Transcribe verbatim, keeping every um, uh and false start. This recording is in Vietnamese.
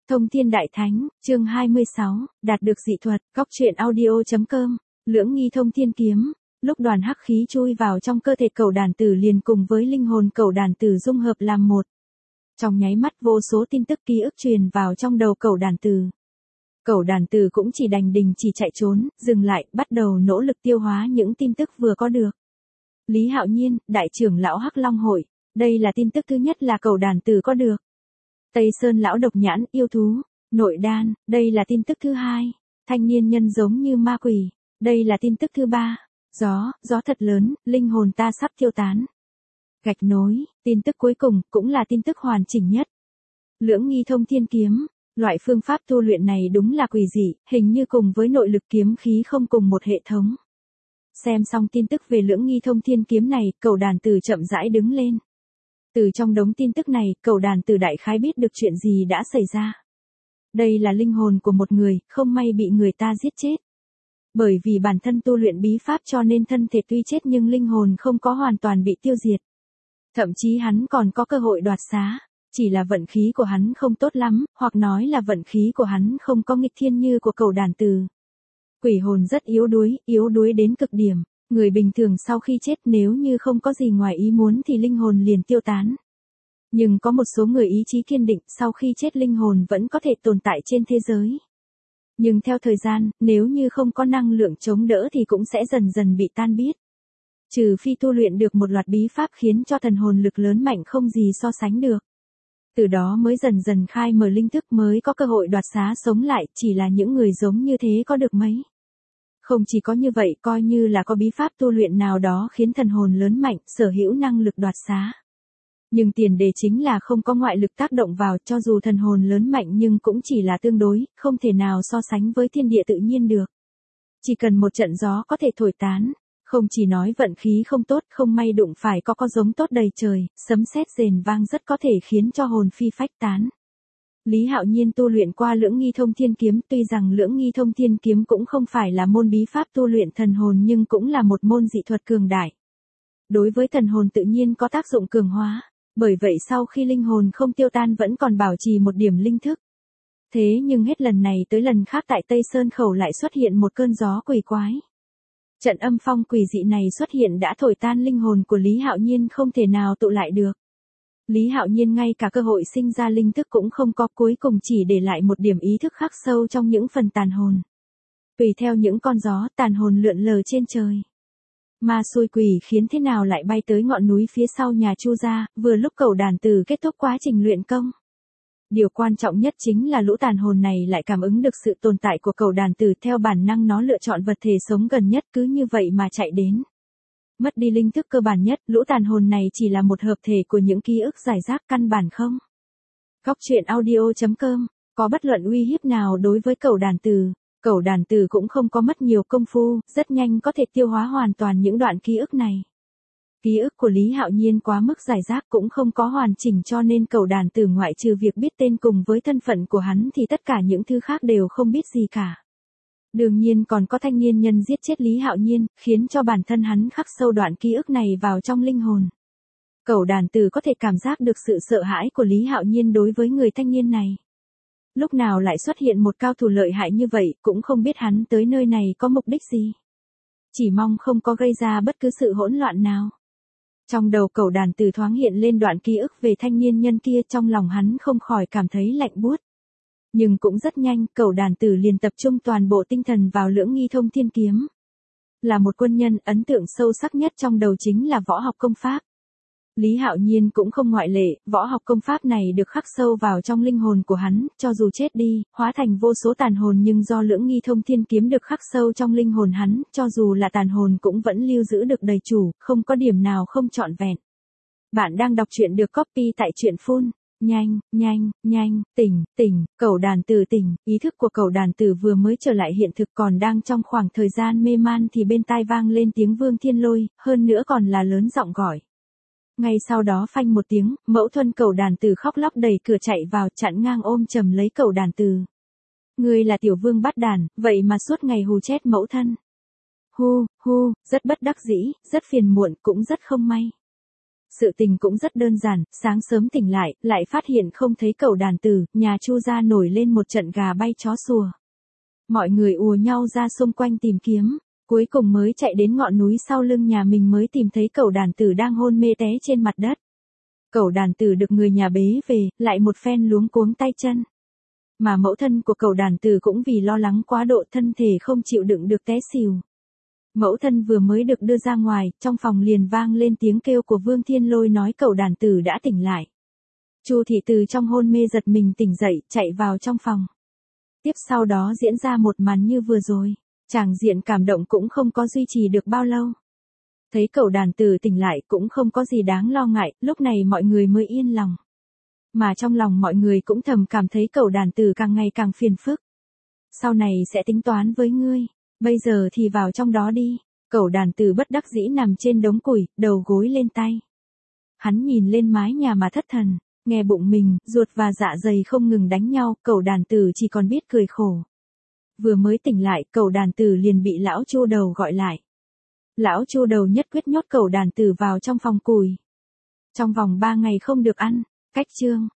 Thông Thiên Đại Thánh, chương hai mươi sáu, đạt được dị thuật, góc truyện audio.com, lưỡng nghi thông thiên kiếm. Lúc đoàn hắc khí chui vào trong cơ thể cẩu đàn tử liền cùng với linh hồn cẩu đàn tử dung hợp làm một. Trong nháy mắt vô số tin tức ký ức truyền vào trong đầu cẩu đàn tử. Cẩu đàn tử cũng chỉ đành đình chỉ chạy trốn, dừng lại, bắt đầu nỗ lực tiêu hóa những tin tức vừa có được. Lý Hạo Nhiên, đại trưởng lão Hắc Long hội, đây là tin tức thứ nhất là cẩu đàn tử có được. Tây Sơn lão độc nhãn, yêu thú, nội đan, đây là tin tức thứ hai. Thanh niên nhân giống như ma quỷ, đây là tin tức thứ ba. Gió, gió thật lớn, linh hồn ta sắp tiêu tán. Gạch nối, tin tức cuối cùng, cũng là tin tức hoàn chỉnh nhất. Lưỡng nghi thông thiên kiếm, loại phương pháp tu luyện này đúng là quỷ dị, hình như cùng với nội lực kiếm khí không cùng một hệ thống. Xem xong tin tức về lưỡng nghi thông thiên kiếm này, cẩu đàn tử chậm rãi đứng lên. Từ trong đống tin tức này, cẩu đàn tử đại khái biết được chuyện gì đã xảy ra. Đây là linh hồn của một người, không may bị người ta giết chết. Bởi vì bản thân tu luyện bí pháp cho nên thân thể tuy chết nhưng linh hồn không có hoàn toàn bị tiêu diệt. Thậm chí hắn còn có cơ hội đoạt xá, chỉ là vận khí của hắn không tốt lắm, hoặc nói là vận khí của hắn không có nghịch thiên như của cẩu đàn tử. Quỷ hồn rất yếu đuối, yếu đuối đến cực điểm. Người bình thường sau khi chết nếu như không có gì ngoài ý muốn thì linh hồn liền tiêu tán. Nhưng có một số người ý chí kiên định, sau khi chết linh hồn vẫn có thể tồn tại trên thế giới. Nhưng theo thời gian, nếu như không có năng lượng chống đỡ thì cũng sẽ dần dần bị tan biết. Trừ phi tu luyện được một loạt bí pháp khiến cho thần hồn lực lớn mạnh không gì so sánh được. Từ đó mới dần dần khai mở linh thức mới có cơ hội đoạt xá sống lại, chỉ là những người giống như thế có được mấy. Không chỉ có như vậy, coi như là có bí pháp tu luyện nào đó khiến thần hồn lớn mạnh, sở hữu năng lực đoạt xá. Nhưng tiền đề chính là không có ngoại lực tác động vào, cho dù thần hồn lớn mạnh nhưng cũng chỉ là tương đối, không thể nào so sánh với thiên địa tự nhiên được. Chỉ cần một trận gió có thể thổi tán, không chỉ nói vận khí không tốt, không may đụng phải có có giống tốt đầy trời, sấm sét rền vang rất có thể khiến cho hồn phi phách tán. Lý Hạo Nhiên tu luyện qua lưỡng nghi thông thiên kiếm, tuy rằng lưỡng nghi thông thiên kiếm cũng không phải là môn bí pháp tu luyện thần hồn nhưng cũng là một môn dị thuật cường đại. Đối với thần hồn tự nhiên có tác dụng cường hóa, bởi vậy sau khi linh hồn không tiêu tan vẫn còn bảo trì một điểm linh thức. Thế nhưng hết lần này tới lần khác tại Tây Sơn Khẩu lại xuất hiện một cơn gió quỷ quái. Trận âm phong quỷ dị này xuất hiện đã thổi tan linh hồn của Lý Hạo Nhiên không thể nào tụ lại được. Lý Hạo Nhiên ngay cả cơ hội sinh ra linh thức cũng không có, cuối cùng chỉ để lại một điểm ý thức khắc sâu trong những phần tàn hồn. Tùy theo những con gió tàn hồn lượn lờ trên trời. Ma xui quỷ khiến thế nào lại bay tới ngọn núi phía sau nhà Chu gia, vừa lúc cẩu đàn tử kết thúc quá trình luyện công. Điều quan trọng nhất chính là lũ tàn hồn này lại cảm ứng được sự tồn tại của cẩu đàn tử, theo bản năng nó lựa chọn vật thể sống gần nhất, cứ như vậy mà chạy đến. Mất đi linh thức cơ bản nhất, lũ tàn hồn này chỉ là một hợp thể của những ký ức giải rác căn bản không. Góc truyện audio.com, có bất luận uy hiếp nào đối với cẩu đàn tử. Cẩu đàn tử cũng không có mất nhiều công phu, rất nhanh có thể tiêu hóa hoàn toàn những đoạn ký ức này. Ký ức của Lý Hạo Nhiên quá mức giải rác cũng không có hoàn chỉnh cho nên cẩu đàn tử ngoại trừ việc biết tên cùng với thân phận của hắn thì tất cả những thứ khác đều không biết gì cả. Đương nhiên còn có thanh niên nhân giết chết Lý Hạo Nhiên, khiến cho bản thân hắn khắc sâu đoạn ký ức này vào trong linh hồn. Cẩu đàn tử có thể cảm giác được sự sợ hãi của Lý Hạo Nhiên đối với người thanh niên này. Lúc nào lại xuất hiện một cao thủ lợi hại như vậy, cũng không biết hắn tới nơi này có mục đích gì. Chỉ mong không có gây ra bất cứ sự hỗn loạn nào. Trong đầu cẩu đàn tử thoáng hiện lên đoạn ký ức về thanh niên nhân kia, trong lòng hắn không khỏi cảm thấy lạnh buốt. Nhưng cũng rất nhanh, cẩu đàn tử liền tập trung toàn bộ tinh thần vào lưỡng nghi thông thiên kiếm. Là một quân nhân, ấn tượng sâu sắc nhất trong đầu chính là võ học công pháp. Lý Hạo Nhiên cũng không ngoại lệ, võ học công pháp này được khắc sâu vào trong linh hồn của hắn, cho dù chết đi, hóa thành vô số tàn hồn nhưng do lưỡng nghi thông thiên kiếm được khắc sâu trong linh hồn hắn, cho dù là tàn hồn cũng vẫn lưu giữ được đầy chủ, không có điểm nào không trọn vẹn. Bạn đang đọc truyện được copy tại truyện phun. Nhanh, nhanh, nhanh, tỉnh, tỉnh, cẩu đàn tử tỉnh, ý thức của cẩu đàn tử vừa mới trở lại hiện thực còn đang trong khoảng thời gian mê man thì bên tai vang lên tiếng Vương Thiên Lôi, hơn nữa còn là lớn giọng gọi. Ngay sau đó phanh một tiếng, mẫu thân cẩu đàn tử khóc lóc đẩy cửa chạy vào chặn ngang ôm chầm lấy cẩu đàn tử. Ngươi là tiểu vương bắt đàn, vậy mà suốt ngày hù chết mẫu thân. Hu, hu, rất bất đắc dĩ, rất phiền muộn, cũng rất không may. Sự tình cũng rất đơn giản, sáng sớm tỉnh lại, lại phát hiện không thấy cẩu đàn tử, nhà Chu gia nổi lên một trận gà bay chó sủa. Mọi người ùa nhau ra xung quanh tìm kiếm, cuối cùng mới chạy đến ngọn núi sau lưng nhà mình mới tìm thấy cẩu đàn tử đang hôn mê té trên mặt đất. Cẩu đàn tử được người nhà bế về, lại một phen luống cuống tay chân. Mà mẫu thân của cẩu đàn tử cũng vì lo lắng quá độ thân thể không chịu đựng được té xỉu. Mẫu thân vừa mới được đưa ra ngoài, trong phòng liền vang lên tiếng kêu của Vương Thiên Lôi nói cẩu đàn tử đã tỉnh lại. Chu thị từ trong hôn mê giật mình tỉnh dậy, chạy vào trong phòng. Tiếp sau đó diễn ra một màn như vừa rồi, tràng diện cảm động cũng không có duy trì được bao lâu. Thấy cẩu đàn tử tỉnh lại cũng không có gì đáng lo ngại, lúc này mọi người mới yên lòng. Mà trong lòng mọi người cũng thầm cảm thấy cẩu đàn tử càng ngày càng phiền phức. Sau này sẽ tính toán với ngươi, bây giờ thì vào trong đó đi. Cẩu đàn tử bất đắc dĩ nằm trên đống củi, đầu gối lên tay. Hắn nhìn lên mái nhà mà thất thần, nghe bụng mình, ruột và dạ dày không ngừng đánh nhau, cẩu đàn tử chỉ còn biết cười khổ. Vừa mới tỉnh lại, cẩu đàn tử liền bị lão Chu đầu gọi lại. Lão Chu đầu nhất quyết nhốt cẩu đàn tử vào trong phòng củi. Trong vòng ba ngày không được ăn, cách chương.